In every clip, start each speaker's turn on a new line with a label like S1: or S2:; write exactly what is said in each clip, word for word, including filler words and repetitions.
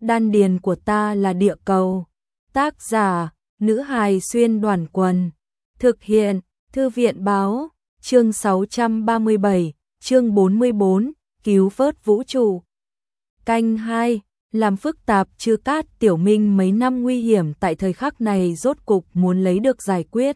S1: Đan điền của ta là địa cầu. Tác giả, nữ hài xuyên đoàn quần. Thực hiện, thư viện báo, chương sáu trăm ba mươi bảy, chương bốn mươi bốn, cứu vớt vũ trụ. Canh hai, làm phức tạp Chư Cát Tiểu Minh mấy năm nguy hiểm tại thời khắc này rốt cục muốn lấy được giải quyết.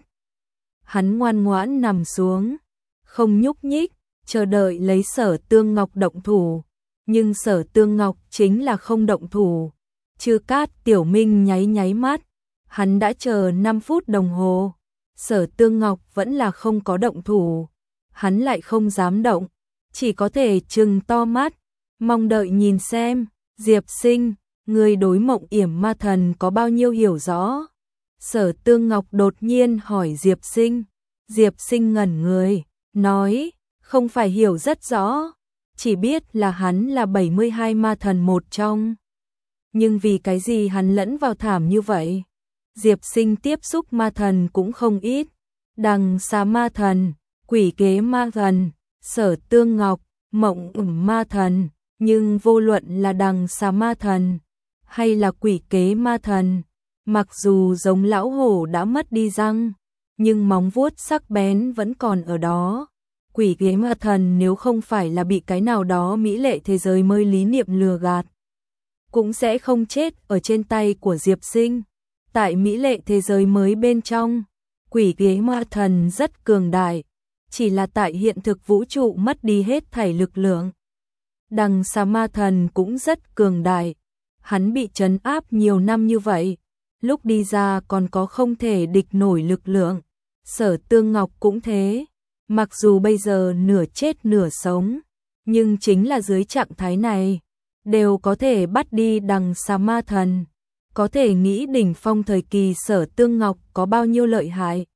S1: Hắn ngoan ngoãn nằm xuống, không nhúc nhích, chờ đợi lấy Sở Tương Ngọc động thủ. Nhưng Sở Tương Ngọc chính là không động thủ. Chư Cát Tiểu Minh nháy nháy mắt, hắn đã chờ năm phút đồng hồ. Sở Tương Ngọc vẫn là không có động thủ. Hắn lại không dám động, chỉ có thể trừng to mắt, mong đợi nhìn xem, Diệp Sinh, người đối Mộng Yểm Ma Thần có bao nhiêu hiểu rõ. Sở Tương Ngọc đột nhiên hỏi Diệp Sinh. Diệp Sinh ngẩn người, nói, không phải hiểu rất rõ, chỉ biết là hắn là bảy mươi hai ma thần một trong. Nhưng vì cái gì hắn lẫn vào thảm như vậy? Diệp Sinh tiếp xúc ma thần cũng không ít. Đằng Xà Ma Thần, Quỷ Kế Ma Thần, Sở Tương Ngọc, Mộng Yểm Ma Thần. Nhưng vô luận là Đằng Xà Ma Thần hay là Quỷ Kế Ma Thần, mặc dù giống lão hổ đã mất đi răng, nhưng móng vuốt sắc bén vẫn còn ở đó. Quỷ Kế Ma Thần nếu không phải là bị cái nào đó mỹ lệ thế giới mới lý niệm lừa gạt, cũng sẽ không chết ở trên tay của Diệp Sinh. Tại mỹ lệ thế giới mới bên trong, Quỷ Kế Ma Thần rất cường đại, chỉ là tại hiện thực vũ trụ mất đi hết thảy lực lượng. Đằng Xà Ma Thần cũng rất cường đại, hắn bị trấn áp nhiều năm như vậy, lúc đi ra còn có không thể địch nổi lực lượng. Sở Tương Ngọc cũng thế, mặc dù bây giờ nửa chết nửa sống, nhưng chính là dưới trạng thái này, đều có thể bắt đi Đằng Xà Ma Thần. Có thể nghĩ đỉnh phong thời kỳ Sở Tương Ngọc có bao nhiêu lợi hại.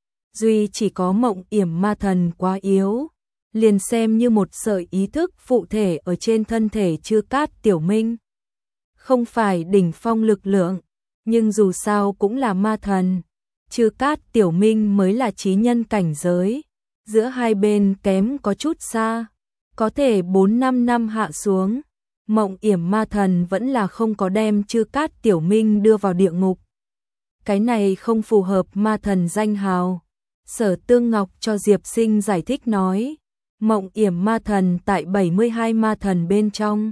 S1: Duy chỉ có Mộng Yểm Ma Thần quá yếu, liền xem như một sợi ý thức phụ thể ở trên thân thể Chư Cát Tiểu Minh. Không phải đỉnh phong lực lượng, nhưng dù sao cũng là ma thần. Chư Cát Tiểu Minh mới là chí nhân cảnh giới, giữa hai bên kém có chút xa, có thể bốn năm năm hạ xuống. Mộng Yểm Ma Thần vẫn là không có đem Chư Cát Tiểu Minh đưa vào địa ngục. Cái này không phù hợp ma thần danh hào. Sở Tương Ngọc cho Diệp Sinh giải thích nói, Mộng Yểm Ma Thần tại bảy mươi hai ma thần bên trong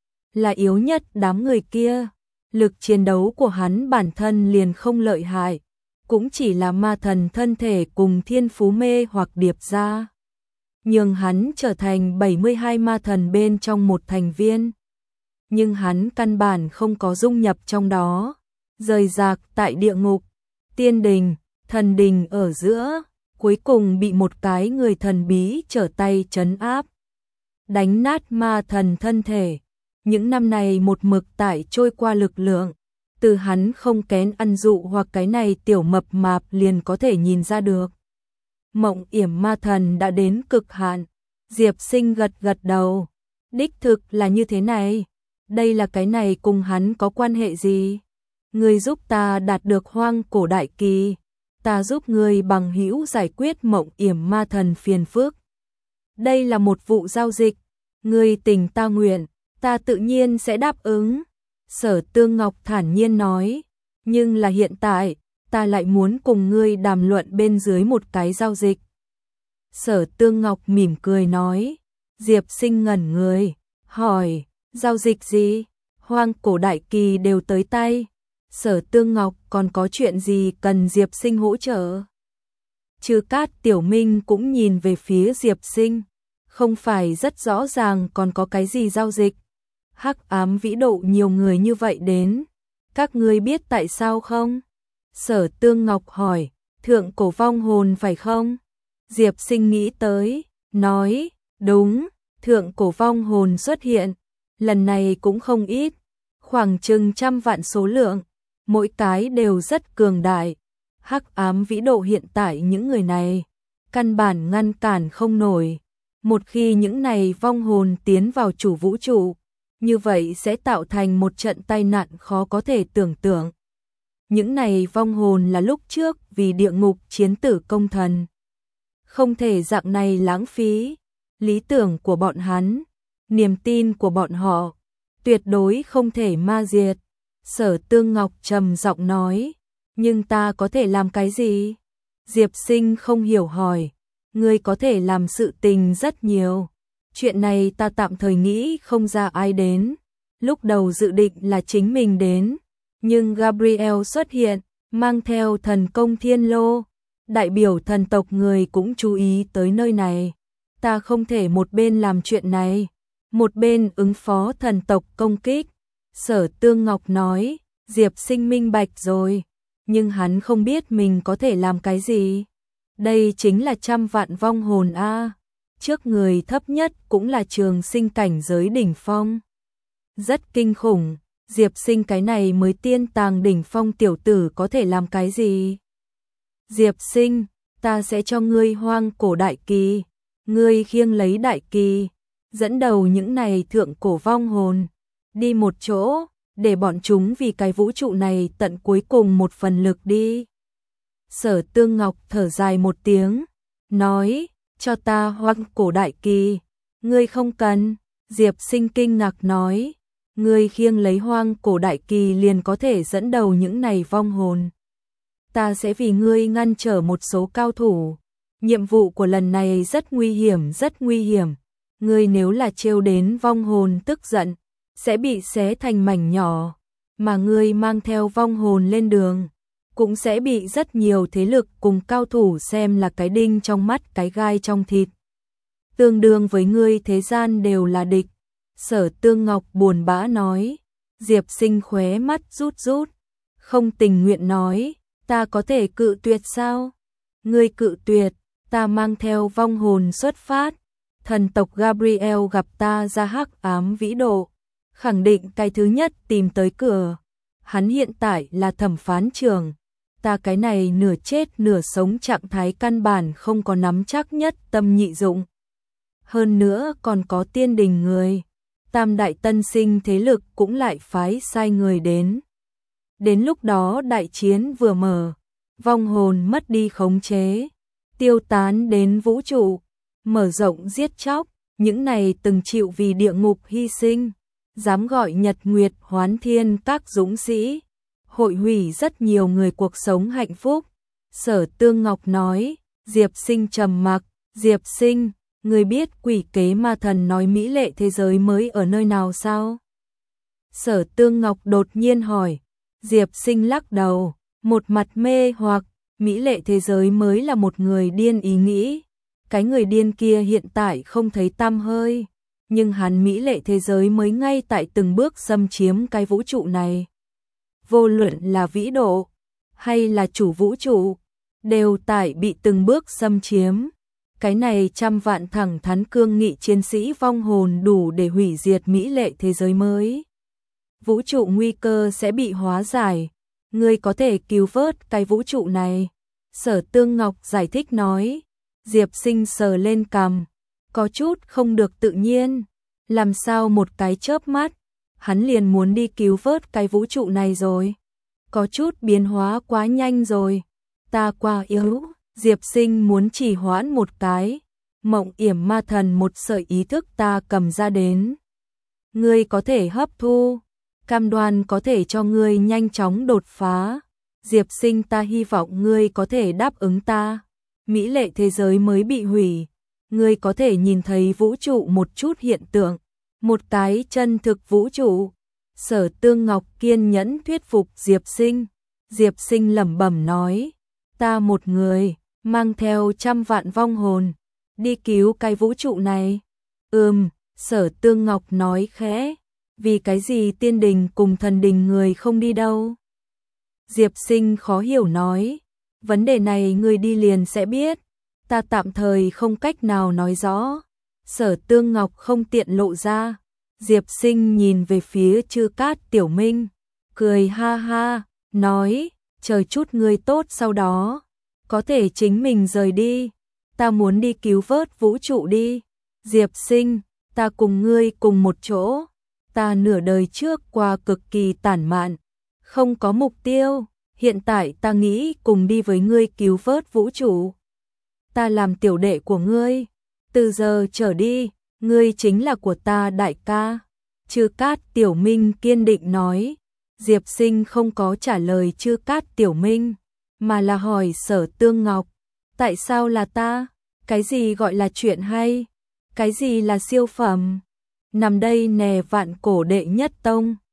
S1: là yếu nhất đám người kia. Lực chiến đấu của hắn bản thân liền không lợi hại, cũng chỉ là ma thần thân thể cùng thiên phú mê hoặc điệp ra, nhưng hắn trở thành bảy mươi hai ma thần bên trong một thành viên. Nhưng hắn căn bản không có dung nhập trong đó, rời rạc tại địa ngục, tiên đình, thần đình ở giữa, cuối cùng bị một cái người thần bí trở tay trấn áp, đánh nát ma thần thân thể. Những năm này một mực tại trôi qua lực lượng, từ hắn không kén ăn dụ hoặc cái này tiểu mập mạp liền có thể nhìn ra được. Mộng Yểm Ma Thần đã đến cực hạn. Diệp Sinh gật gật đầu, đích thực là như thế này. Đây là cái này cùng hắn có quan hệ gì? Ngươi giúp ta đạt được Hoang Cổ Đại Kỳ, ta giúp ngươi bằng hữu giải quyết Mộng Yểm Ma Thần phiền phức. Đây là một vụ giao dịch, ngươi tình ta nguyện, ta tự nhiên sẽ đáp ứng. Sở Tương Ngọc thản nhiên nói, nhưng là hiện tại, ta lại muốn cùng ngươi đàm luận bên dưới một cái giao dịch. Sở Tương Ngọc mỉm cười nói. Diệp Sinh ngẩn người, hỏi, giao dịch gì? Hoang Cổ Đại Kỳ đều tới tay, Sở Tương Ngọc còn có chuyện gì cần Diệp Sinh hỗ trợ? Chư Cát Tiểu Minh cũng nhìn về phía Diệp Sinh, không phải rất rõ ràng còn có cái gì giao dịch. Hắc Ám Vĩ Độ nhiều người như vậy đến, các ngươi biết tại sao không? Sở Tương Ngọc hỏi, thượng cổ vong hồn phải không? Diệp Sinh nghĩ tới, nói, đúng, thượng cổ vong hồn xuất hiện, lần này cũng không ít, khoảng chừng trăm vạn số lượng, mỗi cái đều rất cường đại. Hắc Ám Vĩ Độ hiện tại những người này, căn bản ngăn cản không nổi. Một khi những này vong hồn tiến vào chủ vũ trụ, như vậy sẽ tạo thành một trận tai nạn khó có thể tưởng tượng. Những này vong hồn là lúc trước vì địa ngục chiến tử công thần. Không thể dạng này lãng phí. Lý tưởng của bọn hắn, niềm tin của bọn họ, tuyệt đối không thể ma diệt. Sở Tương Ngọc trầm giọng nói, nhưng ta có thể làm cái gì? Diệp Sinh không hiểu hỏi, ngươi có thể làm sự tình rất nhiều. Chuyện này ta tạm thời nghĩ không ra ai đến. Lúc đầu dự định là chính mình đến, nhưng Gabriel xuất hiện, mang theo thần công thiên lô. Đại biểu thần tộc người cũng chú ý tới nơi này. Ta không thể một bên làm chuyện này, một bên ứng phó thần tộc công kích. Sở Tương Ngọc nói, Diệp Sinh minh bạch rồi, nhưng hắn không biết mình có thể làm cái gì. Đây chính là trăm vạn vong hồn a. Trước người thấp nhất cũng là trường sinh cảnh giới đỉnh phong. Rất kinh khủng, Diệp Sinh cái này mới tiên tàng đỉnh phong tiểu tử có thể làm cái gì? Diệp Sinh, ta sẽ cho ngươi hoang cổ đại kỳ, ngươi khiêng lấy đại kỳ, dẫn đầu những này thượng cổ vong hồn, đi một chỗ, để bọn chúng vì cái vũ trụ này tận cuối cùng một phần lực đi. Sở Tương Ngọc thở dài một tiếng, nói, cho ta hoang cổ đại kỳ, ngươi không cần. Diệp Sinh kinh ngạc nói, ngươi khiêng lấy hoang cổ đại kỳ liền có thể dẫn đầu những này vong hồn. Ta sẽ vì ngươi ngăn trở một số cao thủ. Nhiệm vụ của lần này rất nguy hiểm, rất nguy hiểm. Ngươi nếu là trêu đến vong hồn tức giận, sẽ bị xé thành mảnh nhỏ. Mà ngươi mang theo vong hồn lên đường, cũng sẽ bị rất nhiều thế lực cùng cao thủ xem là cái đinh trong mắt, cái gai trong thịt. Tương đương với ngươi thế gian đều là địch. Sở Tương Ngọc buồn bã nói. Diệp Sinh khóe mắt rút rút, không tình nguyện nói, ta có thể cự tuyệt sao? Ngươi cự tuyệt, ta mang theo vong hồn xuất phát. Thần tộc Gabriel gặp ta ra hắc ám vĩ độ, khẳng định cái thứ nhất tìm tới cửa. Hắn hiện tại là thẩm phán trưởng, ta cái này nửa chết nửa sống trạng thái căn bản không có nắm chắc nhất tâm nhị dụng. Hơn nữa còn có tiên đình người, tam đại tân sinh thế lực cũng lại phái sai người đến. Đến lúc đó đại chiến vừa mở, vong hồn mất đi khống chế, tiêu tán đến vũ trụ, mở rộng giết chóc, những này từng chịu vì địa ngục hy sinh, dám gọi nhật nguyệt hoán thiên các dũng sĩ, hội hủy rất nhiều người cuộc sống hạnh phúc. Sở Tương Ngọc nói. Diệp Sinh trầm mặc. Diệp Sinh, người biết quỷ kế ma thần nói mỹ lệ thế giới mới ở nơi nào sao? Sở Tương Ngọc đột nhiên hỏi. Diệp Sinh lắc đầu, một mặt mê hoặc, mỹ lệ thế giới mới là một người điên ý nghĩ. Cái người điên kia hiện tại không thấy tăm hơi, nhưng hắn mỹ lệ thế giới mới ngay tại từng bước xâm chiếm cái vũ trụ này. Vô luận là vĩ độ hay là chủ vũ trụ, đều tại bị từng bước xâm chiếm. Cái này trăm vạn thẳng thắn cương nghị chiến sĩ vong hồn đủ để hủy diệt mỹ lệ thế giới mới. Vũ trụ nguy cơ sẽ bị hóa giải, ngươi có thể cứu vớt cái vũ trụ này. Sở Tương Ngọc giải thích nói. Diệp Sinh sờ lên cằm, có chút không được tự nhiên. Làm sao một cái chớp mắt, hắn liền muốn đi cứu vớt cái vũ trụ này rồi. Có chút biến hóa quá nhanh rồi. Ta quá yếu. Diệp Sinh muốn chỉ hoãn một cái. Mộng yểm ma thần một sợi ý thức ta cầm ra đến. Ngươi có thể hấp thu, cam đoan có thể cho ngươi nhanh chóng đột phá. Diệp Sinh, ta hy vọng ngươi có thể đáp ứng ta. Mỹ lệ thế giới mới bị hủy, ngươi có thể nhìn thấy vũ trụ một chút hiện tượng, một cái chân thực vũ trụ. Sở Tương Ngọc kiên nhẫn thuyết phục Diệp Sinh. Diệp Sinh lẩm bẩm nói, ta một người, mang theo trăm vạn vong hồn, đi cứu cái vũ trụ này. Ừm, Sở Tương Ngọc nói khẽ, vì cái gì tiên đình cùng thần đình người không đi đâu? Diệp Sinh khó hiểu nói, vấn đề này người đi liền sẽ biết, ta tạm thời không cách nào nói rõ. Sở Tương Ngọc không tiện lộ ra. Diệp Sinh nhìn về phía Chư Cát Tiểu Minh, cười ha ha, nói, chờ chút ngươi tốt sau đó, có thể chính mình rời đi, ta muốn đi cứu vớt vũ trụ đi. Diệp Sinh, ta cùng ngươi cùng một chỗ, ta nửa đời trước qua cực kỳ tản mạn, không có mục tiêu, hiện tại ta nghĩ cùng đi với ngươi cứu vớt vũ trụ. Ta làm tiểu đệ của ngươi, từ giờ trở đi, ngươi chính là của ta đại ca. Chư Cát Tiểu Minh kiên định nói. Diệp Sinh không có trả lời Chư Cát Tiểu Minh, mà là hỏi Sở Tương Ngọc. Tại sao là ta? Cái gì gọi là chuyện hay? Cái gì là siêu phẩm? Nằm đây nè vạn cổ đệ nhất tông.